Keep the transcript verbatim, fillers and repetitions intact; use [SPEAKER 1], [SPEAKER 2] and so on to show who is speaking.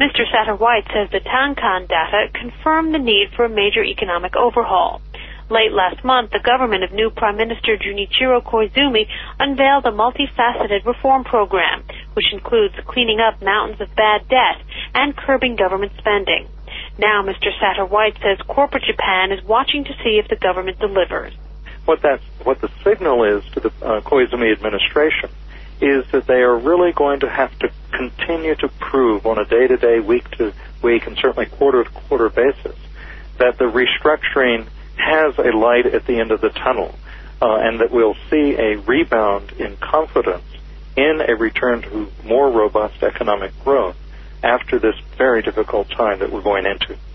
[SPEAKER 1] Mister Satterwhite says the Tankan data confirm the need for a major economic overhaul. Late last month, the government of new Prime Minister Junichiro Koizumi unveiled a multifaceted reform program, which includes cleaning up mountains of bad debt and curbing government spending. Now, Mister Satterwhite says corporate Japan is watching to see if the government delivers.
[SPEAKER 2] What that, what the signal is to the uh, Koizumi administration is that they are really going to have to continue to prove on a day-to-day, week-to-week, and certainly quarter-to-quarter basis that the restructuring has a light at the end of the tunnel, uh, and that we'll see a rebound in confidence in a return to more robust economic growth after this very difficult time that we're going into.